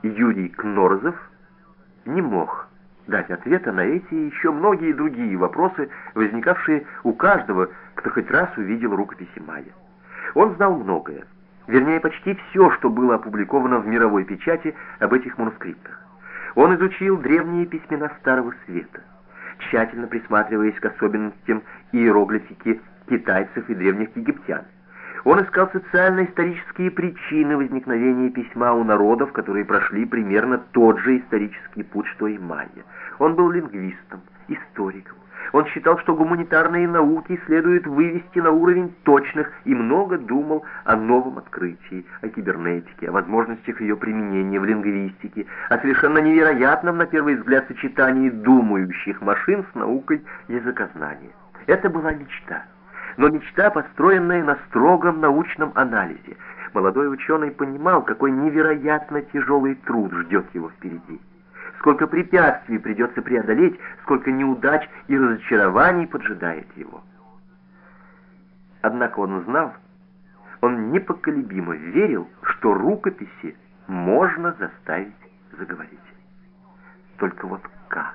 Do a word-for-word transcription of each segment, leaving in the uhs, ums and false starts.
Юрий Кнорзов не мог дать ответа на эти и еще многие другие вопросы, возникавшие у каждого, кто хоть раз увидел рукописи майя. Он знал многое, вернее, почти все, что было опубликовано в мировой печати об этих манускриптах. Он изучил древние письмена Старого Света, тщательно присматриваясь к особенностям иероглифики китайцев и древних египтян. Он искал социально-исторические причины возникновения письма у народов, которые прошли примерно тот же исторический путь, что и майя. Он был лингвистом, историком. Он считал, что гуманитарные науки следует вывести на уровень точных, и много думал о новом открытии, о кибернетике, о возможностях ее применения в лингвистике, о совершенно невероятном, на первый взгляд, сочетании думающих машин с наукой языкознания. Это была мечта. Но мечта, построенная на строгом научном анализе. Молодой ученый понимал, какой невероятно тяжелый труд ждет его впереди. Сколько препятствий придется преодолеть, сколько неудач и разочарований поджидает его. Однако он знал, он непоколебимо верил, что рукописи можно заставить заговорить. Только вот как?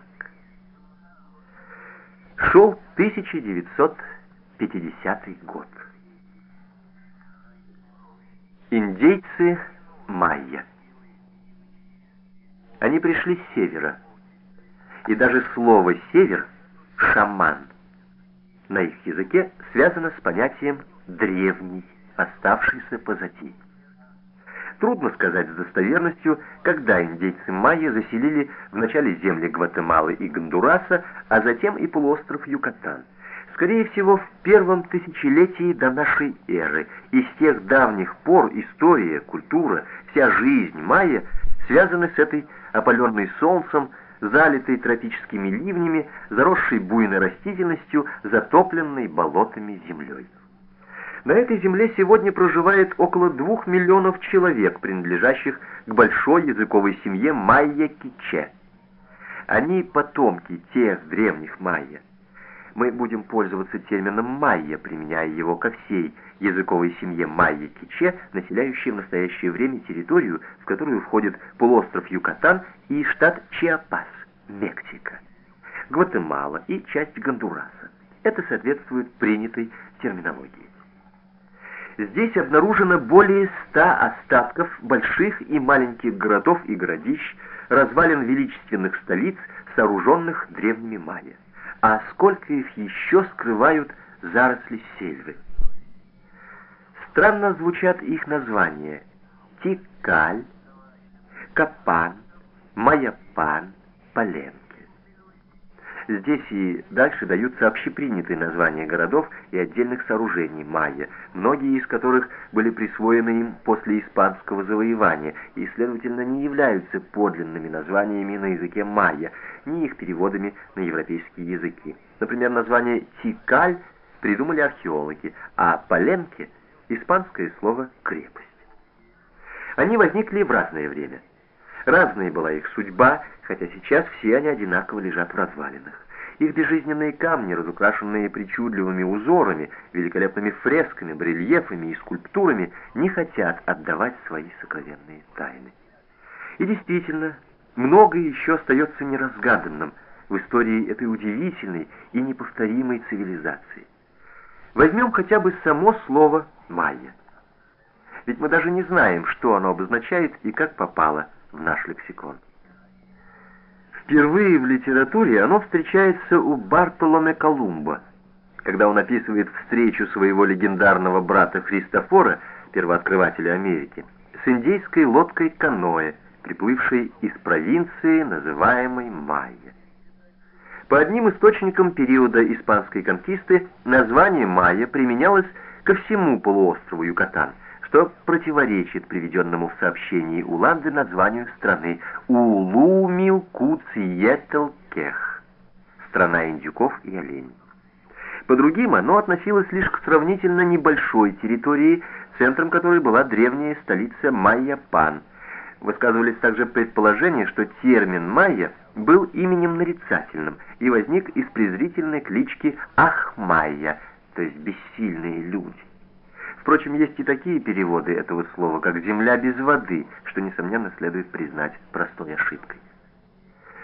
Шел тысяча девятьсот пятидесятый год. Индейцы майя. Они пришли с севера, и даже слово «север» — «шаман» на их языке связано с понятием «древний», оставшийся позади. Трудно сказать с достоверностью, когда индейцы майя заселили вначале земли Гватемалы и Гондураса, а затем и полуостров Юкатан. Скорее всего, в первом тысячелетии до нашей эры. И с тех давних пор история, культура, вся жизнь майя связаны с этой опаленной солнцем, залитой тропическими ливнями, заросшей буйной растительностью, затопленной болотами землей. На этой земле сегодня проживает около двух миллионов человек, принадлежащих к большой языковой семье майя-киче. Они потомки тех древних майя. Мы будем пользоваться термином «майя», применяя его ко всей языковой семье майя-киче, населяющей в настоящее время территорию, в которую входит полуостров Юкатан и штат Чиапас, Мексика, Гватемала и часть Гондураса. Это соответствует принятой терминологии. Здесь обнаружено более ста остатков больших и маленьких городов и городищ, развалин величественных столиц, сооруженных древними майя. А сколько их еще скрывают заросли сельвы. Странно звучат их названия: Тикаль, Капан, Майяпан, Паленке. Здесь и дальше даются общепринятые названия городов и отдельных сооружений майя, многие из которых были присвоены им после испанского завоевания и, следовательно, не являются подлинными названиями на языке майя, ни их переводами на европейские языки. Например, название Тикаль придумали археологи, а Паленке — испанское слово «крепость». Они возникли в разное время. Разной была их судьба, хотя сейчас все они одинаково лежат в развалинах. Их безжизненные камни, разукрашенные причудливыми узорами, великолепными фресками, барельефами и скульптурами, не хотят отдавать свои сокровенные тайны. И действительно, многое еще остается неразгаданным в истории этой удивительной и неповторимой цивилизации. Возьмем хотя бы само слово «майя». Ведь мы даже не знаем, что оно обозначает и как попало в наш лексикон. Впервые в литературе оно встречается у Бартоломе Колумба, когда он описывает встречу своего легендарного брата Христофора, первооткрывателя Америки, с индейской лодкой каноэ, приплывшей из провинции, называемой Майя. По одним источникам периода испанской конкисты название Майя применялось ко всему полуострову Юкатан, что противоречит приведенному в сообщении Уланды названию страны Улумилкуциетлкех, страна индюков и оленей. По другим, оно относилось лишь к сравнительно небольшой территории, центром которой была древняя столица Майяпан. Высказывались также предположения, что термин «майя» был именем нарицательным и возник из презрительной клички «Ахмайя», то есть «бессильные люди». Впрочем, есть и такие переводы этого слова, как «земля без воды», что, несомненно, следует признать простой ошибкой.